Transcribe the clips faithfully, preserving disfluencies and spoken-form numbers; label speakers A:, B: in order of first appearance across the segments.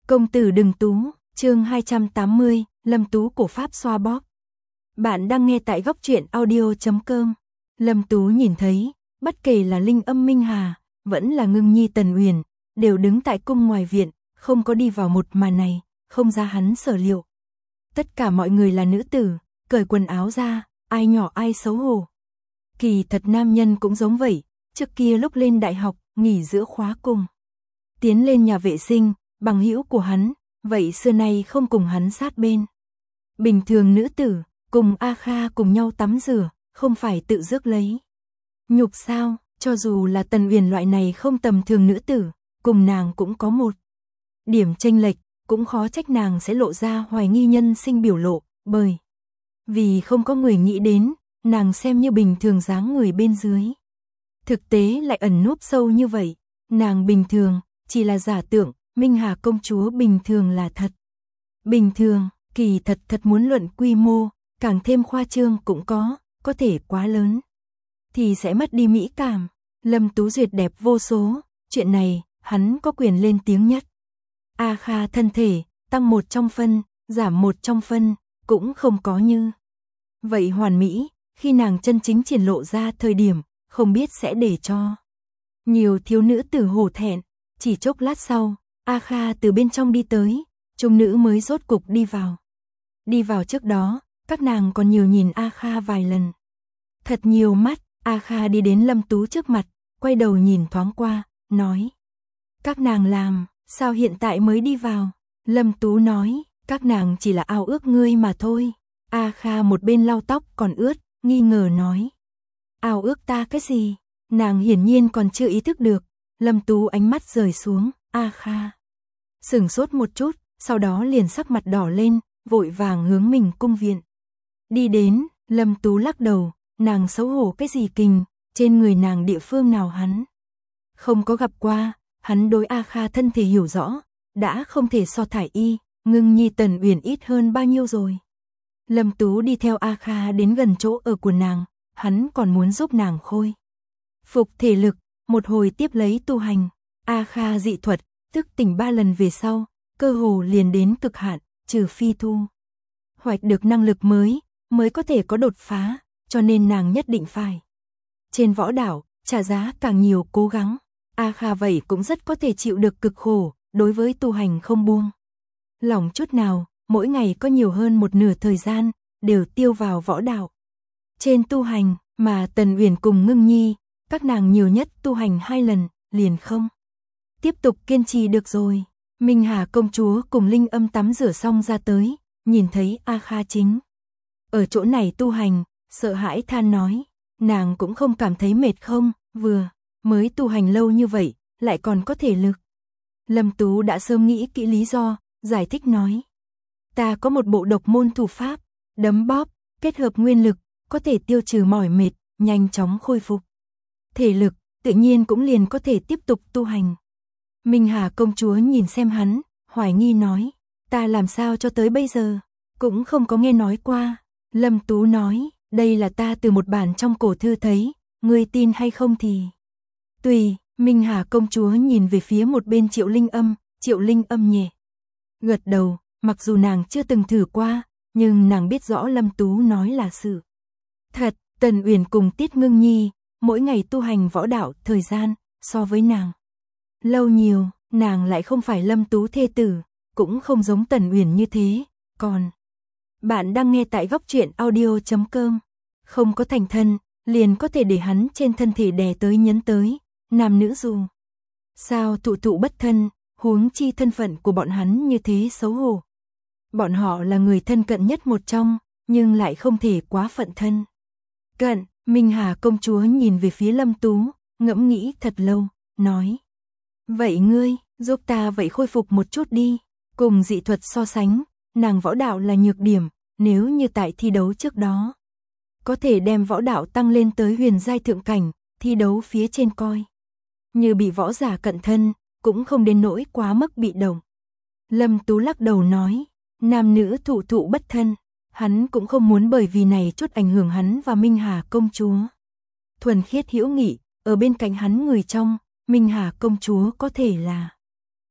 A: Công tử đừng tú, chương hai trăm tám mươi, Lâm Tú cổ pháp xoa bóp. Bạn đang nghe tại góc truyện audio chấm com. Lâm Tú nhìn thấy, bất kể là Linh Âm Minh Hà, vẫn là Ngưng Nhi Tần Uyển, đều đứng tại cung ngoài viện, không có đi vào một màn này, không ra hắn sở liệu. Tất cả mọi người là nữ tử, cởi quần áo ra, ai nhỏ ai xấu hổ. Kỳ thật nam nhân cũng giống vậy, trước kia lúc lên đại học, nghỉ giữa khóa cùng. Tiến lên nhà vệ sinh, bằng hữu của hắn, vậy xưa nay không cùng hắn sát bên. Bình thường nữ tử, cùng A Kha cùng nhau tắm rửa, không phải tự rước lấy nhục sao, cho dù là Tần Uyển loại này không tầm thường nữ tử, cùng nàng cũng có một điểm chênh lệch, cũng khó trách nàng sẽ lộ ra hoài nghi nhân sinh biểu lộ, bởi vì không có người nghĩ đến, nàng xem như bình thường dáng người bên dưới. Thực tế lại ẩn núp sâu như vậy, nàng bình thường, chỉ là giả tưởng, Minh Hà công chúa bình thường là thật. Bình thường, kỳ thật thật muốn luận quy mô, càng thêm khoa trương cũng có, có thể quá lớn thì sẽ mất đi mỹ cảm. Lâm Tú duyệt đẹp vô số, chuyện này, hắn có quyền lên tiếng nhất. A Kha thân thể, tăng một trong phân, giảm một trong phân, cũng không có như vậy hoàn mỹ, khi nàng chân chính triển lộ ra thời điểm, không biết sẽ để cho nhiều thiếu nữ tử hổ thẹn. Chỉ chốc lát sau, A Kha từ bên trong đi tới, trung nữ mới rốt cục đi vào. Đi vào trước đó, các nàng còn nhiều nhìn A Kha vài lần. Thật nhiều mắt, A Kha đi đến Lâm Tú trước mặt, quay đầu nhìn thoáng qua, nói. Các nàng làm, sao hiện tại mới đi vào? Lâm Tú nói, các nàng chỉ là ao ước ngươi mà thôi. A Kha một bên lau tóc còn ướt, nghi ngờ nói. Ao ước ta cái gì? Nàng hiển nhiên còn chưa ý thức được. Lâm Tú ánh mắt rời xuống, A Kha sửng sốt một chút, sau đó liền sắc mặt đỏ lên, vội vàng hướng mình cung viện. Đi đến, Lâm Tú lắc đầu, nàng xấu hổ cái gì kình, trên người nàng địa phương nào hắn không có gặp qua, hắn đối A Kha thân thể hiểu rõ, đã không thể so thải y, Ngưng Nhi Tần Uyển ít hơn bao nhiêu rồi. Lâm Tú đi theo A Kha đến gần chỗ ở của nàng, hắn còn muốn giúp nàng khôi phục thể lực, một hồi tiếp lấy tu hành. A Kha dị thuật, tức tỉnh ba lần về sau, cơ hồ liền đến cực hạn, trừ phi thu hoạch được năng lực mới, mới có thể có đột phá, cho nên nàng nhất định phải trên võ đảo, trả giá càng nhiều cố gắng. A Kha vậy cũng rất có thể chịu được cực khổ, đối với tu hành không buông lỏng chút nào, mỗi ngày có nhiều hơn một nửa thời gian, đều tiêu vào võ đảo. Trên tu hành, mà Tần Uyển cùng Ngưng Nhi, các nàng nhiều nhất tu hành hai lần, liền không tiếp tục kiên trì được rồi. Minh Hà công chúa cùng Linh Âm tắm rửa xong ra tới, nhìn thấy A Kha chính ở chỗ này tu hành, sợ hãi than nói, nàng cũng không cảm thấy mệt không, vừa mới tu hành lâu như vậy, lại còn có thể lực. Lâm Tú đã sớm nghĩ kỹ lý do, giải thích nói, ta có một bộ độc môn thủ pháp, đấm bóp, kết hợp nguyên lực, có thể tiêu trừ mỏi mệt, nhanh chóng khôi phục thể lực, tự nhiên cũng liền có thể tiếp tục tu hành. Minh Hà công chúa nhìn xem hắn, hoài nghi nói, ta làm sao cho tới bây giờ, cũng không có nghe nói qua. Lâm Tú nói, đây là ta từ một bản trong cổ thư thấy, ngươi tin hay không thì tùy. Minh Hà công chúa nhìn về phía một bên Triệu Linh Âm, Triệu Linh Âm nhẹ gật đầu, mặc dù nàng chưa từng thử qua, nhưng nàng biết rõ Lâm Tú nói là sự thật. Tần Uyển cùng Tiết Ngưng Nhi, mỗi ngày tu hành võ đạo thời gian, so với nàng lâu nhiều, nàng lại không phải Lâm Tú thê tử, cũng không giống Tần Uyển như thế, còn bạn đang nghe tại góc truyện audio chấm com, không có thành thân, liền có thể để hắn trên thân thể đè tới nhấn tới, nam nữ dù sao thụ thụ bất thân, huống chi thân phận của bọn hắn như thế xấu hổ. Bọn họ là người thân cận nhất một trong, nhưng lại không thể quá phận thân cận. Minh Hà công chúa nhìn về phía Lâm Tú, ngẫm nghĩ thật lâu, nói, vậy ngươi, giúp ta vậy khôi phục một chút đi. Cùng dị thuật so sánh, nàng võ đạo là nhược điểm, nếu như tại thi đấu trước đó có thể đem võ đạo tăng lên tới huyền giai thượng cảnh, thi đấu phía trên coi như bị võ giả cận thân, cũng không đến nỗi quá mức bị động. Lâm Tú lắc đầu nói, nam nữ thụ thụ bất thân, hắn cũng không muốn bởi vì này chút ảnh hưởng hắn và Minh Hà công chúa. Thuần khiết hữu nghị, ở bên cạnh hắn người trong, Minh Hà công chúa có thể là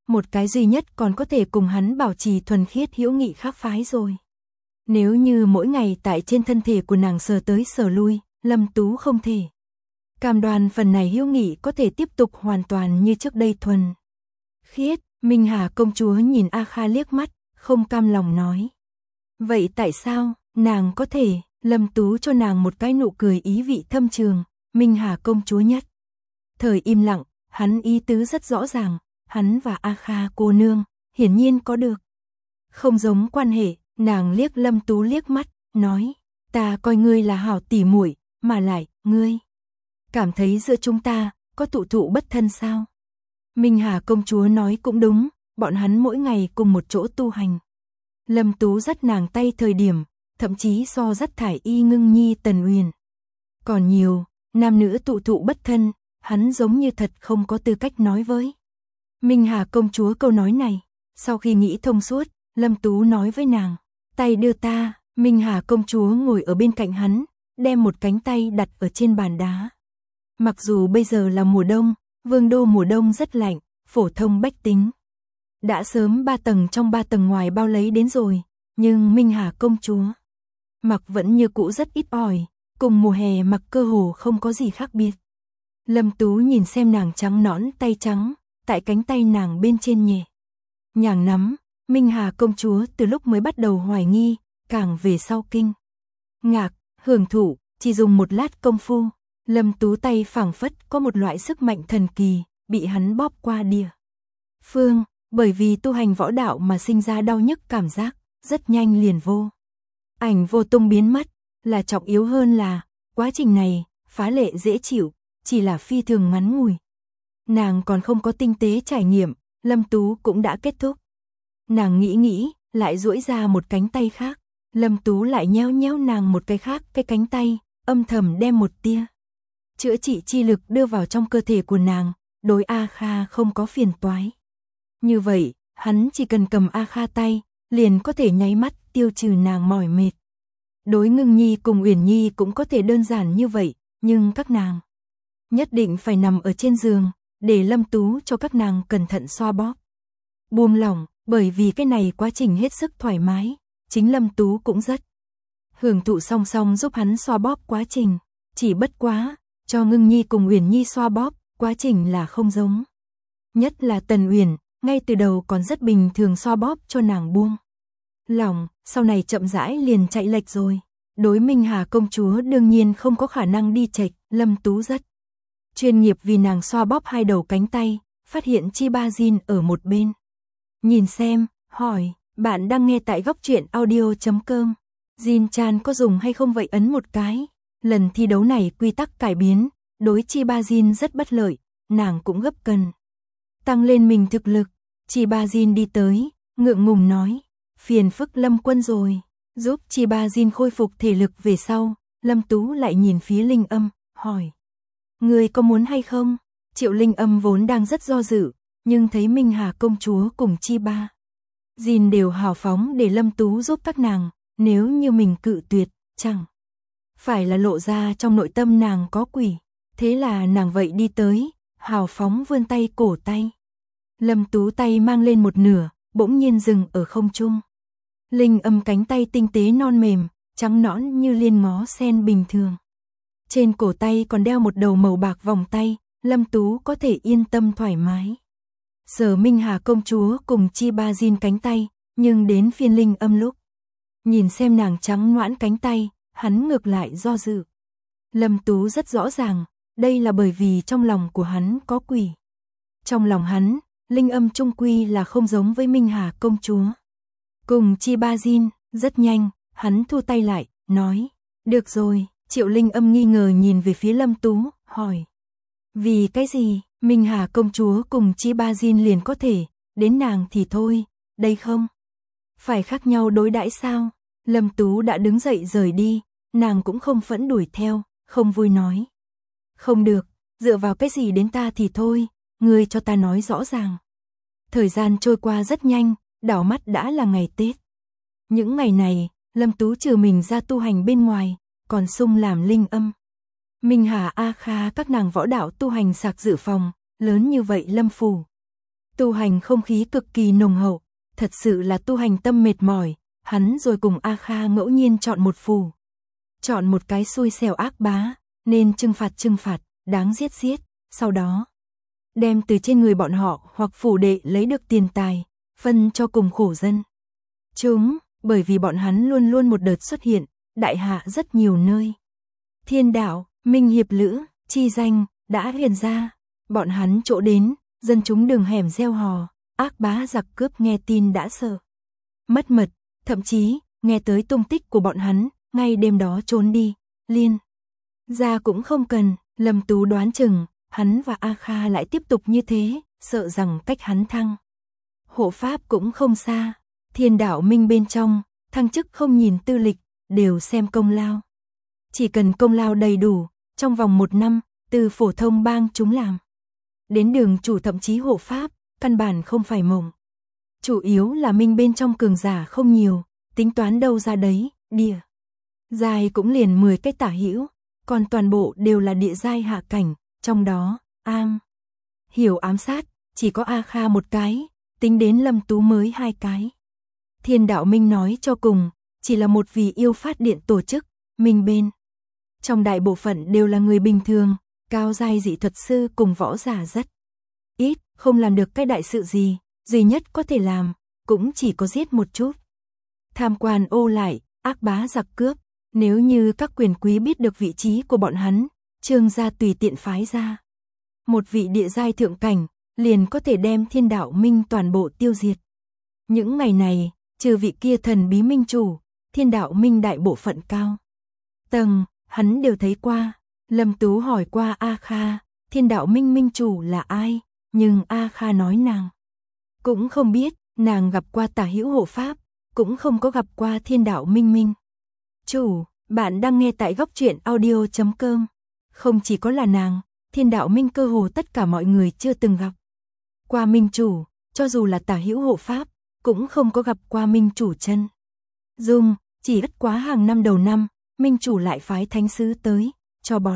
A: một cái duy nhất còn có thể cùng hắn bảo trì thuần khiết hữu nghị khác phái rồi. Nếu như mỗi ngày tại trên thân thể của nàng sờ tới sờ lui, Lâm Tú không thể cam đoan phần này hữu nghị có thể tiếp tục hoàn toàn như trước đây thuần khiết. Minh Hà công chúa nhìn A Kha liếc mắt, không cam lòng nói. Vậy tại sao, nàng có thể? Lâm Tú cho nàng một cái nụ cười ý vị thâm trường. Minh Hà công chúa nhất thời im lặng, hắn ý tứ rất rõ ràng, hắn và A Kha cô nương, hiển nhiên có được không giống quan hệ. Nàng liếc Lâm Tú liếc mắt, nói, ta coi ngươi là hảo tỉ muội, mà lại, ngươi cảm thấy giữa chúng ta có tụ tụ bất thân sao? Minh Hà công chúa nói cũng đúng, bọn hắn mỗi ngày cùng một chỗ tu hành. Lâm Tú dắt nàng tay thời điểm, thậm chí so dắt Thải Y Ngưng Nhi Tần Uyển còn nhiều, nam nữ tụ tụ bất thân, hắn giống như thật không có tư cách nói với Minh Hà công chúa câu nói này. Sau khi nghĩ thông suốt, Lâm Tú nói với nàng, tay đưa ta. Minh Hà công chúa ngồi ở bên cạnh hắn, đem một cánh tay đặt ở trên bàn đá. Mặc dù bây giờ là mùa đông, vương đô mùa đông rất lạnh, phổ thông bách tính đã sớm ba tầng trong ba tầng ngoài bao lấy đến rồi, nhưng Minh Hà công chúa mặc vẫn như cũ rất ít ỏi, cùng mùa hè mặc cơ hồ không có gì khác biệt. Lâm Tú nhìn xem nàng trắng nõn tay trắng, tại cánh tay nàng bên trên nhẹ nhàng nắm. Minh Hà công chúa từ lúc mới bắt đầu hoài nghi, càng về sau kinh ngạc, hưởng thụ, chỉ dùng một lát công phu, Lâm Tú tay phảng phất có một loại sức mạnh thần kỳ, bị hắn bóp qua địa phương, bởi vì tu hành võ đạo mà sinh ra đau nhức cảm giác, rất nhanh liền vô ảnh vô tung biến mất. Là trọng yếu hơn là, quá trình này, phá lệ dễ chịu, chỉ là phi thường ngắn ngủi. Nàng còn không có tinh tế trải nghiệm, Lâm Tú cũng đã kết thúc. Nàng nghĩ nghĩ, lại duỗi ra một cánh tay khác, Lâm Tú lại nhéo nhéo nàng một cái khác cái cánh tay, âm thầm đem một tia chữa trị chi lực đưa vào trong cơ thể của nàng, đối A Kha không có phiền toái. Như vậy, hắn chỉ cần cầm A Kha tay, liền có thể nháy mắt tiêu trừ nàng mỏi mệt. Đối Ngưng Nhi cùng Uyển Nhi cũng có thể đơn giản như vậy, nhưng các nàng nhất định phải nằm ở trên giường, để Lâm Tú cho các nàng cẩn thận xoa bóp, buông lỏng, bởi vì cái này quá trình hết sức thoải mái, chính Lâm Tú cũng rất hưởng thụ song song giúp hắn xoa bóp quá trình, chỉ bất quá, cho Ngưng Nhi cùng Uyển Nhi xoa bóp, quá trình là không giống. Nhất là Tần Uyển, ngay từ đầu còn rất bình thường xoa bóp cho nàng buông lỏng, sau này chậm rãi liền chạy lệch rồi. Đối Minh Hà công chúa đương nhiên không có khả năng đi chệch, Lâm Tú rất chuyên nghiệp vì nàng xoa bóp hai đầu cánh tay, phát hiện Chi Ba Jin ở một bên. Nhìn xem, hỏi, bạn đang nghe tại góc truyện audio chấm com. Jin Chan có dùng hay không vậy ấn một cái. Lần thi đấu này quy tắc cải biến, đối Chi Ba Jin rất bất lợi, nàng cũng gấp cần tăng lên mình thực lực. Chi Ba Jin đi tới, ngượng ngùng nói, phiền phức Lâm quân rồi. Giúp Chi Ba Jin khôi phục thể lực về sau, Lâm Tú lại nhìn phía Linh Âm, hỏi, người có muốn hay không? Triệu Linh Âm vốn đang rất do dự, nhưng thấy Minh Hà công chúa cùng Chi Ba Jin đều hào phóng để Lâm Tú giúp các nàng, nếu như mình cự tuyệt, chẳng phải là lộ ra trong nội tâm nàng có quỷ. Thế là nàng vậy đi tới, hào phóng vươn tay cổ tay. Lâm Tú tay mang lên một nửa, bỗng nhiên dừng ở không trung. Linh Âm cánh tay tinh tế non mềm, trắng nõn như liên ngó sen bình thường. Trên cổ tay còn đeo một đầu màu bạc vòng tay, Lâm Tú có thể yên tâm thoải mái sờ Minh Hà công chúa cùng Chi Ba Jin cánh tay, nhưng đến phiên Linh Âm lúc nhìn xem nàng trắng noãn cánh tay, hắn ngược lại do dự. Lâm Tú rất rõ ràng, đây là bởi vì trong lòng của hắn có quỷ. Trong lòng hắn, Linh Âm trung quy là không giống với Minh Hà công chúa cùng Chi Ba Jin. Rất nhanh, hắn thu tay lại, nói, được rồi. Triệu Linh Âm nghi ngờ nhìn về phía Lâm Tú, hỏi, vì cái gì Minh Hà công chúa cùng Chi Ba Jin liền có thể, đến nàng thì thôi, đây không phải khác nhau đối đãi sao? Lâm Tú đã đứng dậy rời đi, nàng cũng không phẫn đuổi theo, không vui nói, không được, dựa vào cái gì đến ta thì thôi, ngươi cho ta nói rõ ràng. Thời gian trôi qua rất nhanh, đảo mắt đã là ngày Tết. Những ngày này, Lâm Tú trừ mình ra tu hành bên ngoài, còn sung làm Linh Âm, Minh Hà, A Kha các nàng võ đạo tu hành sạc dự phòng, lớn như vậy Lâm phủ Tu hành không khí cực kỳ nồng hậu, thật sự là tu hành tâm mệt mỏi, hắn rồi cùng A Kha ngẫu nhiên chọn một phù. Chọn một cái xui xẻo ác bá, nên trừng phạt trừng phạt, đáng giết giết, sau đó đem từ trên người bọn họ hoặc phủ đệ lấy được tiền tài, phân cho cùng khổ dân. Chúng, bởi vì bọn hắn luôn luôn một đợt xuất hiện, đại hạ rất nhiều nơi. Thiên đạo, minh hiệp lữ, chi danh, đã hiện ra, bọn hắn chỗ đến, dân chúng đường hẻm reo hò, ác bá giặc cướp nghe tin đã sợ. Mất mật, thậm chí, nghe tới tung tích của bọn hắn, ngay đêm đó trốn đi, liên. Ra cũng không cần, Lâm Tú đoán chừng, hắn và A Kha lại tiếp tục như thế, sợ rằng cách hắn thăng. Hộ pháp cũng không xa, thiên đạo minh bên trong, thăng chức không nhìn tư lịch, đều xem công lao. Chỉ cần công lao đầy đủ, trong vòng một năm, từ phổ thông bang chúng làm. Đến đường chủ thậm chí hộ pháp, căn bản không phải mộng. Chủ yếu là minh bên trong cường giả không nhiều, tính toán đâu ra đấy, địa. Giai cũng liền mười cái tả hữu, còn toàn bộ đều là địa giai hạ cảnh, trong đó, am. Hiểu ám sát, chỉ có A Kha một cái, tính đến Lâm Tú mới hai cái. Thiên đạo minh nói cho cùng, chỉ là một vì yêu phát điện tổ chức, minh bên. Trong đại bộ phận đều là người bình thường, cao giai dị thuật sư cùng võ giả rất ít, không làm được cái đại sự gì, duy nhất có thể làm, cũng chỉ có giết một chút. Tham quan ô lại, ác bá giặc cướp, nếu như các quyền quý biết được vị trí của bọn hắn, Trương gia tùy tiện phái ra. Một vị địa giai thượng cảnh, liền có thể đem thiên đạo minh toàn bộ tiêu diệt. Những ngày này, trừ vị kia thần bí minh chủ, thiên đạo minh đại bộ phận cao tầng, hắn đều thấy qua. Lâm Tú hỏi qua A Kha, thiên đạo minh minh chủ là ai, nhưng A Kha nói nàng cũng không biết, nàng gặp qua tả hữu hộ pháp, cũng không có gặp qua thiên đạo minh minh chủ. Bạn đang nghe tại góc truyện audio chấm com. Không chỉ có là nàng, thiên đạo minh cơ hồ tất cả mọi người chưa từng gặp qua minh chủ, cho dù là tả hữu hộ pháp, cũng không có gặp qua minh chủ chân dung. Chỉ ít quá hàng năm đầu năm, minh chủ lại phái thánh sứ tới, cho bọn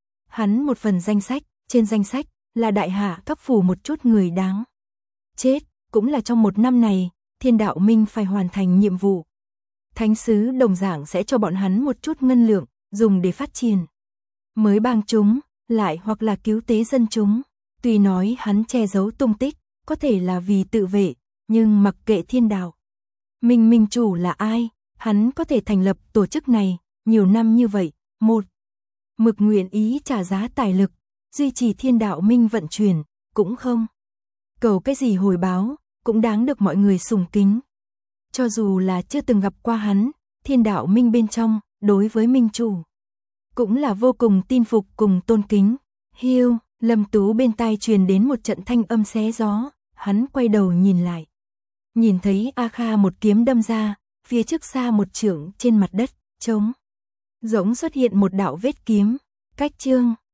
A: hắn một phần danh sách, trên danh sách là đại hạ cấp phủ một chút người đáng chết, cũng là trong một năm này, thiên đạo minh phải hoàn thành nhiệm vụ. Thánh sứ đồng dạng sẽ cho bọn hắn một chút ngân lượng, dùng để phát triển mới bang chúng, lại hoặc là cứu tế dân chúng. Tuy nói hắn che giấu tung tích, có thể là vì tự vệ, nhưng mặc kệ thiên đạo minh minh chủ là ai, hắn có thể thành lập tổ chức này, nhiều năm như vậy, một mực nguyện ý trả giá tài lực, duy trì thiên đạo minh vận chuyển, cũng không cầu cái gì hồi báo, cũng đáng được mọi người sùng kính. Cho dù là chưa từng gặp qua hắn, thiên đạo minh bên trong, đối với minh chủ, cũng là vô cùng tin phục cùng tôn kính. Hiu, Lâm Tú bên tai truyền đến một trận thanh âm xé gió, hắn quay đầu nhìn lại. Nhìn thấy A Kha một kiếm đâm ra, phía trước xa một trượng trên mặt đất, trống rỗng xuất hiện một đạo vết kiếm, cách chương